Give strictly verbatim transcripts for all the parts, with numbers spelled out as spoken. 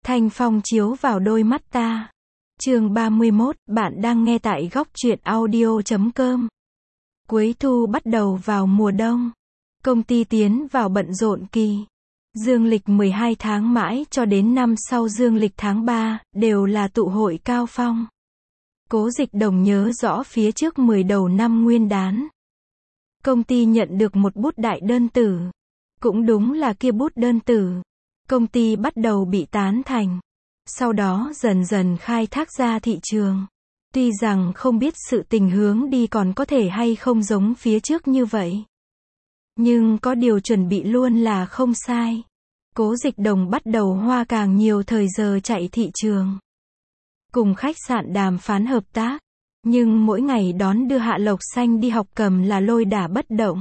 Thanh phong chiếu vào đôi mắt ta. Chương ba mươi mốt, bạn đang nghe tại góc truyện audio chấm com. Cuối thu bắt đầu vào mùa đông. Công ty tiến vào bận rộn kỳ. Dương lịch mười hai tháng mãi cho đến năm sau dương lịch tháng ba, đều là tụ hội cao phong. Cố Dịch Đồng nhớ rõ phía trước mười đầu năm nguyên đán. Công ty nhận được một bút đại đơn tử. Cũng đúng là kia bút đơn tử. Công ty bắt đầu bị tán thành. Sau đó dần dần khai thác ra thị trường. Tuy rằng không biết sự tình hướng đi còn có thể hay không giống phía trước như vậy. Nhưng có điều chuẩn bị luôn là không sai. Cố Dịch Đồng bắt đầu hoa càng nhiều thời giờ chạy thị trường. Cùng khách sạn đàm phán hợp tác. Nhưng mỗi ngày đón đưa Hạ Lộc Xanh đi học cầm là lôi đả bất động.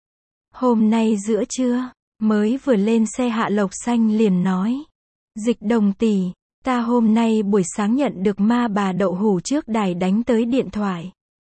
Hôm nay giữa trưa, mới vừa lên xe Hạ Lộc Xanh liền nói. Dịch Đồng tỷ, ta hôm nay buổi sáng nhận được ma bà đậu hủ trước đài đánh tới điện thoại.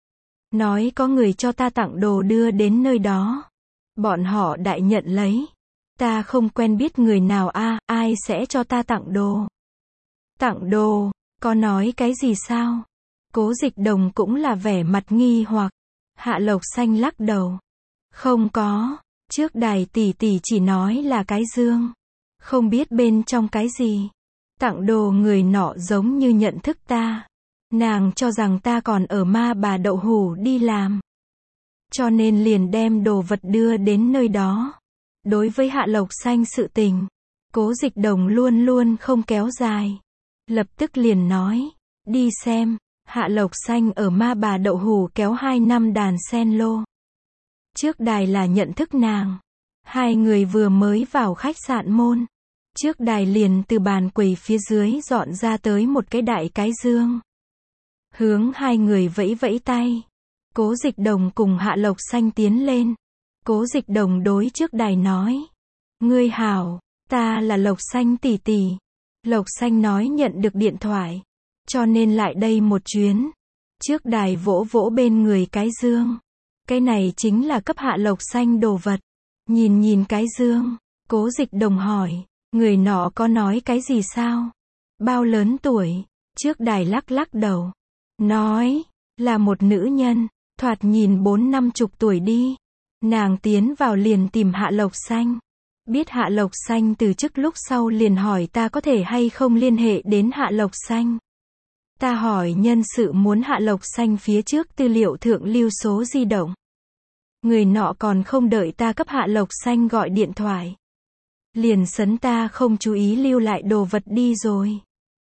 Nói có người cho ta tặng đồ đưa đến nơi đó. Bọn họ đại nhận lấy. Ta không quen biết người nào a, à, ai sẽ cho ta tặng đồ. Tặng đồ, có nói cái gì sao? Cố Dịch Đồng cũng là vẻ mặt nghi hoặc. Hạ Lộc Xanh lắc đầu. Không có, trước đài tỷ tỷ chỉ nói là cái dương. Không biết bên trong cái gì. Tặng đồ người nọ giống như nhận thức ta. Nàng cho rằng ta còn ở ma bà đậu hủ đi làm. Cho nên liền đem đồ vật đưa đến nơi đó. Đối với Hạ Lộc Xanh sự tình, Cố Dịch Đồng luôn luôn không kéo dài. Lập tức liền nói, đi xem. Hạ Lộc Xanh ở ma bà đậu hủ kéo hai năm đàn sen lô. Trước đài là nhận thức nàng. Hai người vừa mới vào khách sạn môn. Trước đài liền từ bàn quầy phía dưới dọn ra tới một cái đại cái dương. Hướng hai người vẫy vẫy tay. Cố Dịch Đồng cùng Hạ Lộc Xanh tiến lên. Cố Dịch Đồng đối trước đài nói. Ngươi hảo, ta là Lộc Xanh tỷ tỷ. Lộc Xanh nói nhận được điện thoại. Cho nên lại đây một chuyến. Trước đài vỗ vỗ bên người cái dương. Cái này chính là cấp Hạ Lộc Xanh đồ vật. Nhìn nhìn cái dương. Cố Dịch Đồng hỏi. Người nọ có nói cái gì sao? Bao lớn tuổi? Trước đài lắc lắc đầu. Nói. Là một nữ nhân. Thoạt nhìn bốn năm chục tuổi đi. Nàng tiến vào liền tìm Hạ Lộc Xanh. Biết Hạ Lộc Xanh từ chức lúc sau liền hỏi ta có thể hay không liên hệ đến Hạ Lộc Xanh. Ta hỏi nhân sự muốn Hạ Lộc Xanh phía trước tư liệu thượng lưu số di động. Người nọ còn không đợi ta cấp Hạ Lộc Xanh gọi điện thoại. Liền sấn ta không chú ý lưu lại đồ vật đi rồi.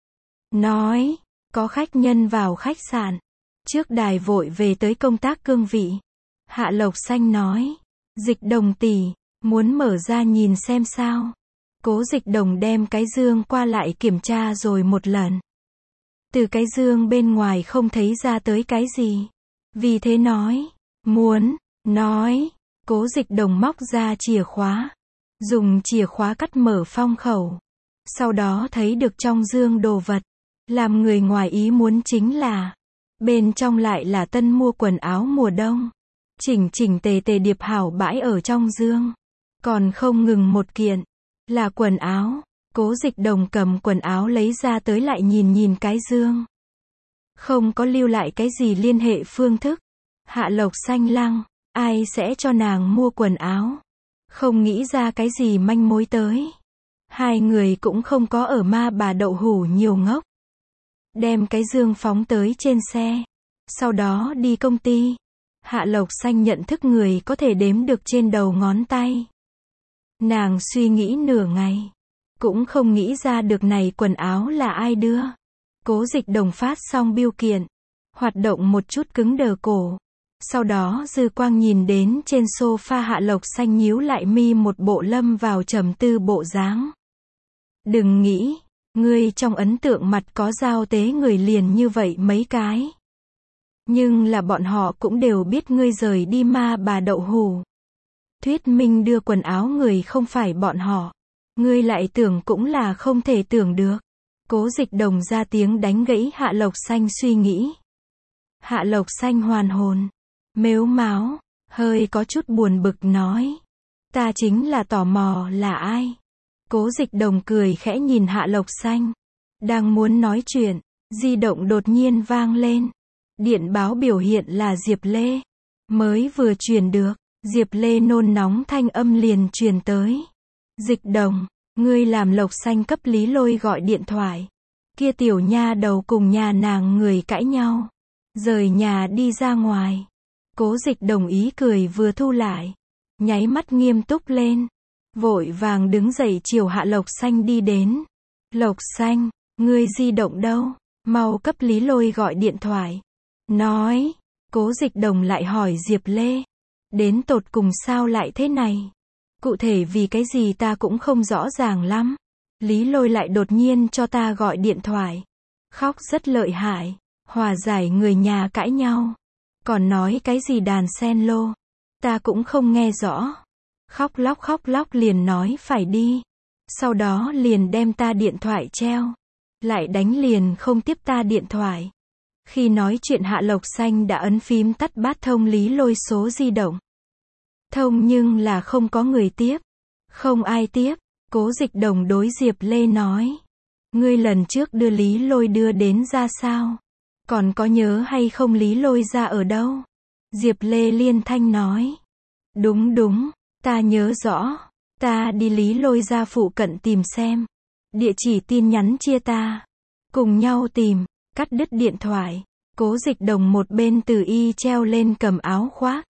Nói, có khách nhân vào khách sạn. Trước đài vội về tới công tác cương vị. Hạ Lộc Xanh nói, Dịch Đồng tỷ, muốn mở ra nhìn xem sao. Cố Dịch Đồng đem cái dương qua lại kiểm tra rồi một lần. Từ cái dương bên ngoài không thấy ra tới cái gì. Vì thế nói, muốn, nói, Cố Dịch Đồng móc ra chìa khóa. Dùng chìa khóa cắt mở phong khẩu. Sau đó thấy được trong dương đồ vật. Làm người ngoài ý muốn chính là, bên trong lại là tân mua quần áo mùa đông. Chỉnh chỉnh tề tề điệp hảo bãi ở trong dương. Còn không ngừng một kiện. Là quần áo. Cố Dịch Đồng cầm quần áo lấy ra tới lại nhìn nhìn cái dương. Không có lưu lại cái gì liên hệ phương thức. Hạ Lộc Xanh lăng. Ai sẽ cho nàng mua quần áo. Không nghĩ ra cái gì manh mối tới. Hai người cũng không có ở ma bà đậu hủ nhiều ngốc. Đem cái dương phóng tới trên xe. Sau đó đi công ty. Hạ Lộc Xanh nhận thức người có thể đếm được trên đầu ngón tay. Nàng suy nghĩ nửa ngày. Cũng không nghĩ ra được này quần áo là ai đưa. Cố Dịch Đồng phát xong bưu kiện. Hoạt động một chút cứng đờ cổ. Sau đó dư quang nhìn đến trên sofa Hạ Lộc Xanh nhíu lại mi một bộ lâm vào trầm tư bộ dáng. Đừng nghĩ, ngươi trong ấn tượng mặt có giao tế người liền như vậy mấy cái. Nhưng là bọn họ cũng đều biết ngươi rời đi ma bà đậu hủ. Thuyết minh đưa quần áo người không phải bọn họ. Ngươi lại tưởng cũng là không thể tưởng được. Cố Dịch Đồng ra tiếng đánh gãy Hạ Lộc Xanh suy nghĩ. Hạ Lộc Xanh hoàn hồn. Mếu máo, hơi có chút buồn bực nói. Ta chính là tò mò là ai. Cố Dịch Đồng cười khẽ nhìn Hạ Lộc Xanh. Đang muốn nói chuyện, di động đột nhiên vang lên. Điện báo biểu hiện là Diệp Lê. Mới vừa truyền được, Diệp Lê nôn nóng thanh âm liền truyền tới. Dịch Đồng, ngươi làm Lộc Xanh cấp Lý Lôi gọi điện thoại. Kia tiểu nha đầu cùng nhà nàng người cãi nhau. Rời nhà đi ra ngoài. Cố Dịch Đồng ý cười vừa thu lại. Nháy mắt nghiêm túc lên. Vội vàng đứng dậy chiều hạ Lộc Xanh đi đến. Lộc Xanh, ngươi di động đâu? Mau cấp Lý Lôi gọi điện thoại. Nói, Cố Dịch Đồng lại hỏi Diệp Lê. Đến tột cùng sao lại thế này? Cụ thể vì cái gì ta cũng không rõ ràng lắm. Lý Lôi lại đột nhiên cho ta gọi điện thoại. Khóc rất lợi hại. Hòa giải người nhà cãi nhau. Còn nói cái gì đàn sen lô. Ta cũng không nghe rõ. Khóc lóc khóc lóc liền nói phải đi. Sau đó liền đem ta điện thoại treo. Lại đánh liền không tiếp ta điện thoại. Khi nói chuyện Hạ Lộc Xanh đã ấn phím tắt bát thông Lý Lôi số di động. Thông nhưng là không có người tiếp. Không ai tiếp. Cố Dịch Đồng đối Diệp Lê nói. Ngươi lần trước đưa Lý Lôi đưa đến ra sao? Còn có nhớ hay không Lý Lôi ra ở đâu? Diệp Lê liên thanh nói. Đúng đúng, ta nhớ rõ. Ta đi Lý Lôi ra phụ cận tìm xem. Địa chỉ tin nhắn chia ta. Cùng nhau tìm, cắt đứt điện thoại. Cố Dịch Đồng một bên từ y treo lên cầm áo khoác.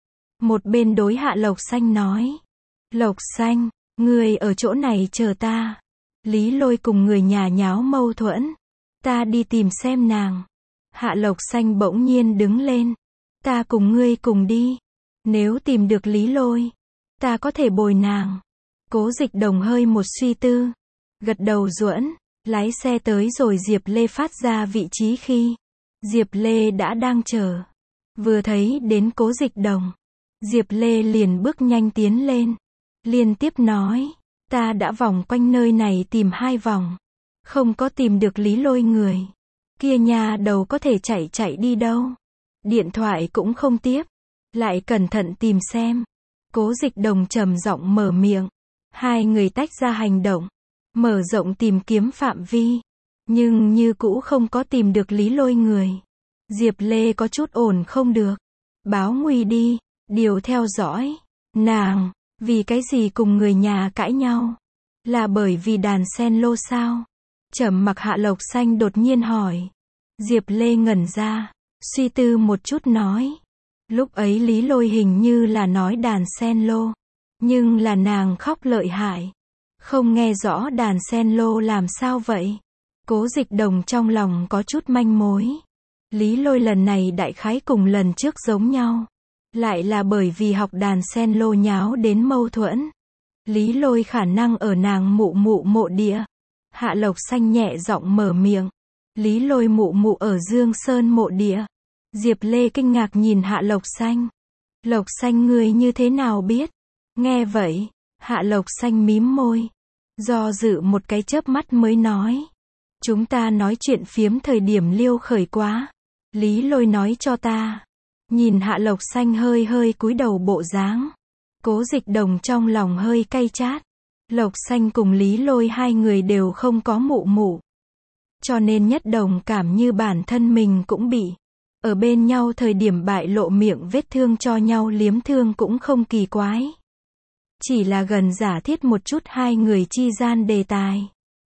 Một bên đối Hạ Lộc Xanh nói. Lộc Xanh, ngươi ở chỗ này chờ ta. Lý Lôi cùng người nhà nháo mâu thuẫn. Ta đi tìm xem nàng. Hạ Lộc Xanh bỗng nhiên đứng lên. Ta cùng ngươi cùng đi. Nếu tìm được Lý Lôi, ta có thể bồi nàng. Cố Dịch Đồng hơi một suy tư. Gật đầu duỗi, lái xe tới rồi Diệp Lê phát ra vị trí khi. Diệp Lê đã đang chờ. Vừa thấy đến Cố Dịch Đồng. Diệp Lê liền bước nhanh tiến lên. Liên tiếp nói. Ta đã vòng quanh nơi này tìm hai vòng. Không có tìm được Lý Lôi người. Kia nhà đầu có thể chạy chạy đi đâu. Điện thoại cũng không tiếp. Lại cẩn thận tìm xem. Cố Dịch Đồng trầm giọng mở miệng. Hai người tách ra hành động. Mở rộng tìm kiếm phạm vi. Nhưng như cũ không có tìm được Lý Lôi người. Diệp Lê có chút ổn không được. Báo nguy đi. Điều theo dõi. Nàng, vì cái gì cùng người nhà cãi nhau? Là bởi vì đàn sen lô sao? Trầm mặc Hạ Lộc Xanh đột nhiên hỏi. Diệp Lê ngẩn ra. Suy tư một chút nói. Lúc ấy Lý Lôi hình như là nói đàn sen lô. Nhưng là nàng khóc lợi hại. Không nghe rõ đàn sen lô làm sao vậy? Cố Dịch Đồng trong lòng có chút manh mối. Lý Lôi lần này đại khái cùng lần trước giống nhau. Lại là bởi vì học đàn sen lô nháo đến mâu thuẫn. Lý Lôi khả năng ở nàng mụ mụ mộ địa. Hạ Lộc Xanh nhẹ giọng mở miệng. Lý Lôi mụ mụ ở Dương Sơn mộ địa. Diệp Lê kinh ngạc nhìn Hạ Lộc Xanh. Lộc Xanh ngươi như thế nào biết? Nghe vậy, Hạ Lộc Xanh mím môi. Do dự một cái chớp mắt mới nói. Chúng ta nói chuyện phiếm thời điểm liêu khởi quá. Lý Lôi nói cho ta. Nhìn Hạ Lộc Xanh hơi hơi cúi đầu bộ dáng. Cố Dịch Đồng trong lòng hơi cay chát. Lộc Xanh cùng Lý Lôi hai người đều không có mụ mụ. Cho nên nhất đồng cảm như bản thân mình cũng bị. Ở bên nhau thời điểm bại lộ miệng vết thương cho nhau liếm thương cũng không kỳ quái. Chỉ là gần giả thiết một chút hai người chi gian đề tài.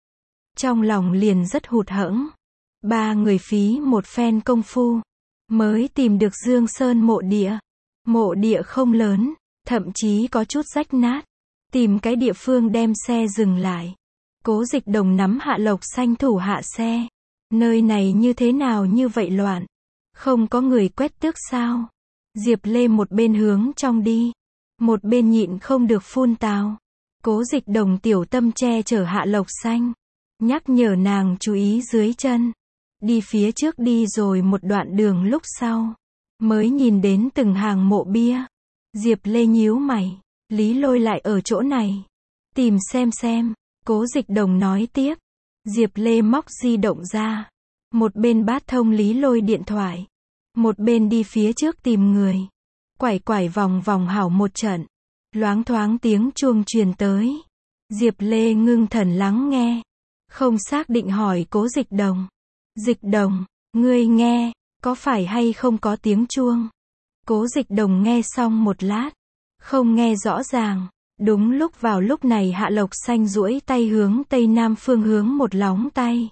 Trong lòng liền rất hụt hẫng. Ba người phí một phen công phu. Mới tìm được Dương Sơn mộ địa. Mộ địa không lớn. Thậm chí có chút rách nát. Tìm cái địa phương đem xe dừng lại. Cố Dịch Đồng nắm Hạ Lộc Xanh thủ hạ xe. Nơi này như thế nào như vậy loạn. Không có người quét tước sao? Diệp Lê một bên hướng trong đi. Một bên nhịn không được phun tào. Cố Dịch Đồng tiểu tâm che chở Hạ Lộc Xanh. Nhắc nhở nàng chú ý dưới chân. Đi phía trước đi rồi một đoạn đường lúc sau. Mới nhìn đến từng hàng mộ bia. Diệp Lê nhíu mày. Lý Lôi lại ở chỗ này. Tìm xem xem. Cố Dịch Đồng nói tiếp. Diệp Lê móc di động ra. Một bên bát thông Lý Lôi điện thoại. Một bên đi phía trước tìm người. Quải quải vòng vòng hảo một trận. Loáng thoáng tiếng chuông truyền tới. Diệp Lê ngưng thần lắng nghe. Không xác định hỏi Cố Dịch Đồng. Dịch Đồng, ngươi nghe, có phải hay không có tiếng chuông? Cố Dịch Đồng nghe xong một lát, không nghe rõ ràng. Đúng lúc vào lúc này Hạ Lộc Xanh duỗi tay hướng tây nam phương hướng một lóng tay.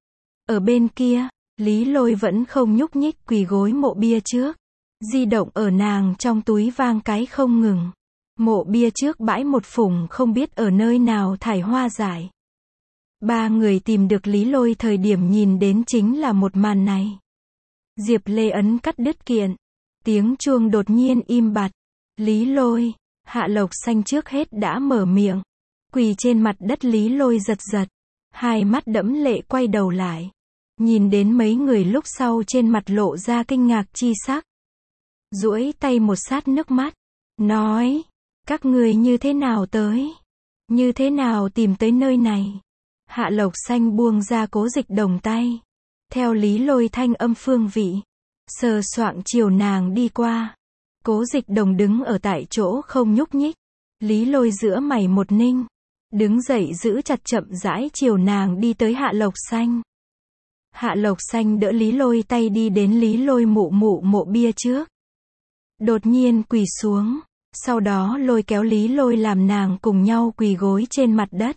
Ở bên kia, Lý Lôi vẫn không nhúc nhích quỳ gối mộ bia trước. Di động ở nàng trong túi vang cái không ngừng. Mộ bia trước bãi một phủng không biết ở nơi nào thải hoa giải. Ba người tìm được Lý Lôi thời điểm nhìn đến chính là một màn này. Diệp Lê ấn cắt đứt kiện. Tiếng chuông đột nhiên im bặt. Lý Lôi, Hạ Lộc Xanh trước hết đã mở miệng. Quỳ trên mặt đất Lý Lôi giật giật. Hai mắt đẫm lệ quay đầu lại. Nhìn đến mấy người lúc sau trên mặt lộ ra kinh ngạc chi sắc. Duỗi tay một sát nước mắt. Nói, các người như thế nào tới? Như thế nào tìm tới nơi này? Hạ Lộc Xanh buông ra Cố Dịch Đồng tay. Theo Lý Lôi thanh âm phương vị. Sờ soạng chiều nàng đi qua. Cố Dịch Đồng đứng ở tại chỗ không nhúc nhích. Lý Lôi giữa mày một ninh. Đứng dậy giữ chặt chậm rãi chiều nàng đi tới Hạ Lộc Xanh. Hạ Lộc Xanh đỡ Lý Lôi tay đi đến Lý Lôi mụ mụ mộ bia trước. Đột nhiên quỳ xuống. Sau đó lôi kéo Lý Lôi làm nàng cùng nhau quỳ gối trên mặt đất.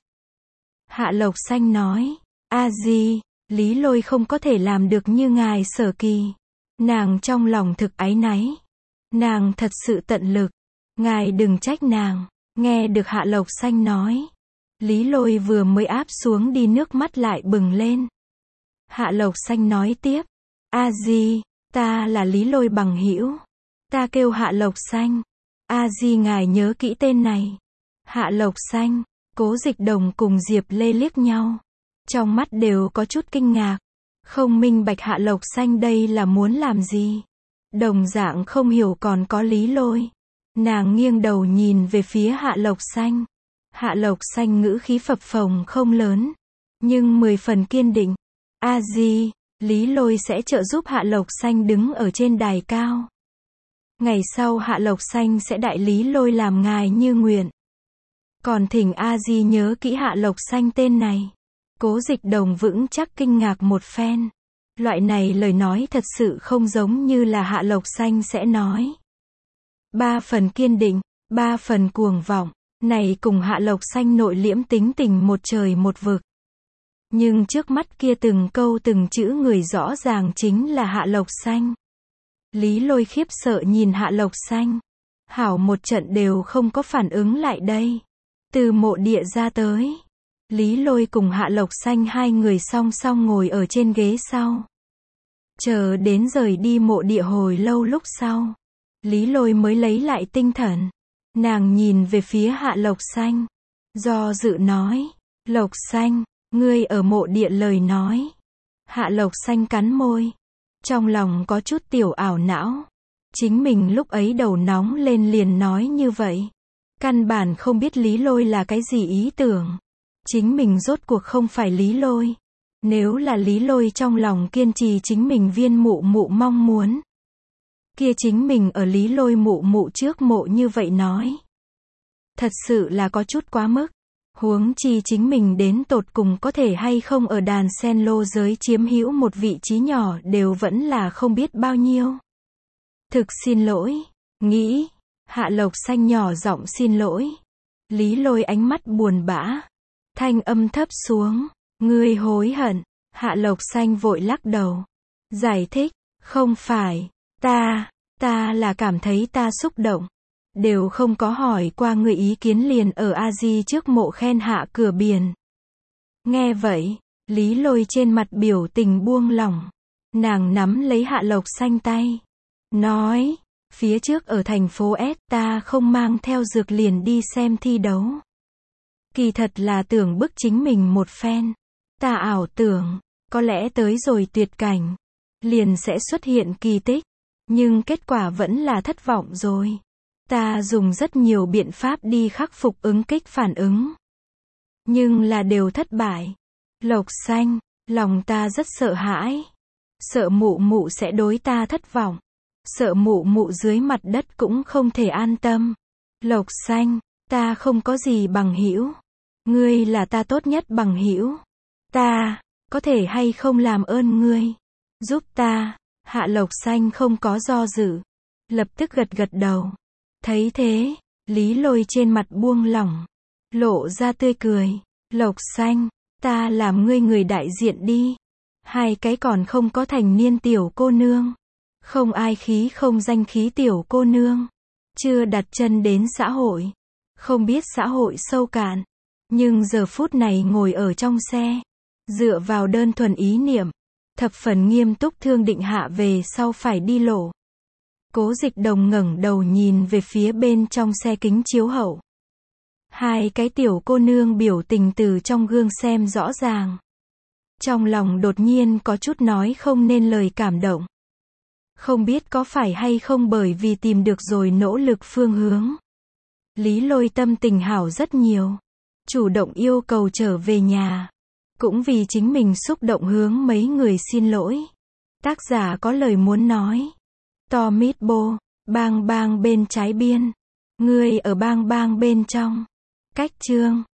Hạ Lộc Xanh nói. A di, Lý Lôi không có thể làm được như ngài sở kỳ. Nàng trong lòng thực áy náy. Nàng thật sự tận lực. Ngài đừng trách nàng. Nghe được Hạ Lộc Xanh nói. Lý Lôi vừa mới áp xuống đi nước mắt lại bừng lên. Hạ Lộc Xanh nói tiếp. A di, ta là Lý Lôi bằng hữu. Ta kêu Hạ Lộc Xanh. A di ngài nhớ kỹ tên này. Hạ Lộc Xanh, Cố Dịch Đồng cùng Diệp Lê liếc nhau. Trong mắt đều có chút kinh ngạc. Không minh bạch Hạ Lộc Xanh đây là muốn làm gì. Đồng dạng không hiểu còn có Lý Lôi. Nàng nghiêng đầu nhìn về phía Hạ Lộc Xanh. Hạ Lộc Xanh ngữ khí phập phồng không lớn. Nhưng mười phần kiên định. A di, Lý Lôi sẽ trợ giúp Hạ Lộc Xanh đứng ở trên đài cao. Ngày sau Hạ Lộc Xanh sẽ đại Lý Lôi làm ngài như nguyện. Còn thỉnh A di nhớ kỹ Hạ Lộc Xanh tên này. Cố Dịch Đồng vững chắc kinh ngạc một phen. Loại này lời nói thật sự không giống như là Hạ Lộc Xanh sẽ nói. Ba phần kiên định, ba phần cuồng vọng. Này cùng Hạ Lộc Xanh nội liễm tính tình một trời một vực. Nhưng trước mắt kia từng câu từng chữ người rõ ràng chính là Hạ Lộc Xanh. Lý Lôi khiếp sợ nhìn Hạ Lộc Xanh. Hảo một trận đều không có phản ứng lại đây. Từ mộ địa ra tới. Lý Lôi cùng Hạ Lộc Xanh hai người song song ngồi ở trên ghế sau. Chờ đến rời đi mộ địa hồi lâu lúc sau. Lý Lôi mới lấy lại tinh thần. Nàng nhìn về phía Hạ Lộc Xanh. Do dự nói. Lộc Xanh, ngươi ở mộ địa lời nói. Hạ Lộc Xanh cắn môi. Trong lòng có chút tiểu ảo não. Chính mình lúc ấy đầu nóng lên liền nói như vậy. Căn bản không biết Lý Lôi là cái gì ý tưởng. Chính mình rốt cuộc không phải Lý Lôi. Nếu là Lý Lôi trong lòng kiên trì chính mình viên mụ mụ mong muốn. Kia chính mình ở Lý Lôi mụ mụ trước mộ như vậy nói. Thật sự là có chút quá mức. Huống chi chính mình đến tột cùng có thể hay không ở đàn sen lô giới chiếm hữu một vị trí nhỏ đều vẫn là không biết bao nhiêu. Thực xin lỗi. Nghĩ. Hạ Lộc Xanh nhỏ giọng xin lỗi. Lý Lôi ánh mắt buồn bã. Thanh âm thấp xuống. Ngươi hối hận. Hạ Lộc Xanh vội lắc đầu. Giải thích. Không phải. Ta. Ta là cảm thấy ta xúc động. Đều không có hỏi qua người ý kiến liền ở A Di trước mộ khen hạ cửa biển. Nghe vậy. Lý Lôi trên mặt biểu tình buông lỏng. Nàng nắm lấy Hạ Lộc Xanh tay. Nói. Phía trước ở thành phố S ta không mang theo dược liền đi xem thi đấu. Kỳ thật là tưởng bức chính mình một phen. Ta ảo tưởng. Có lẽ tới rồi tuyệt cảnh. Liền sẽ xuất hiện kỳ tích. Nhưng kết quả vẫn là thất vọng rồi. Ta dùng rất nhiều biện pháp đi khắc phục ứng kích phản ứng. Nhưng là đều thất bại. Lộc Xanh, lòng ta rất sợ hãi. Sợ mụ mụ sẽ đối ta thất vọng. Sợ mụ mụ dưới mặt đất cũng không thể an tâm. Lộc Xanh, ta không có gì bằng hữu. Ngươi là ta tốt nhất bằng hữu. Ta, có thể hay không làm ơn ngươi, giúp ta, Hạ Lộc Xanh không có do dự, lập tức gật gật đầu. Thấy thế, Lý Lôi trên mặt buông lỏng, lộ ra tươi cười, Lộc Xanh, ta làm ngươi người đại diện đi. Hai cái còn không có thành niên tiểu cô nương, không ai khí không danh khí tiểu cô nương, chưa đặt chân đến xã hội, không biết xã hội sâu cạn, nhưng giờ phút này ngồi ở trong xe, dựa vào đơn thuần ý niệm, thập phần nghiêm túc thương định hạ về sau phải đi lộ. Cố Dịch Đồng ngẩng đầu nhìn về phía bên trong xe kính chiếu hậu. Hai cái tiểu cô nương biểu tình từ trong gương xem rõ ràng. Trong lòng đột nhiên có chút nói không nên lời cảm động. Không biết có phải hay không bởi vì tìm được rồi nỗ lực phương hướng. Lý Lôi tâm tình hảo rất nhiều. Chủ động yêu cầu trở về nhà. Cũng vì chính mình xúc động hướng mấy người xin lỗi. Tác giả có lời muốn nói. Tomit Bo, bang bang bên trái biên. Ngươi ở bang bang bên trong. Cách chương.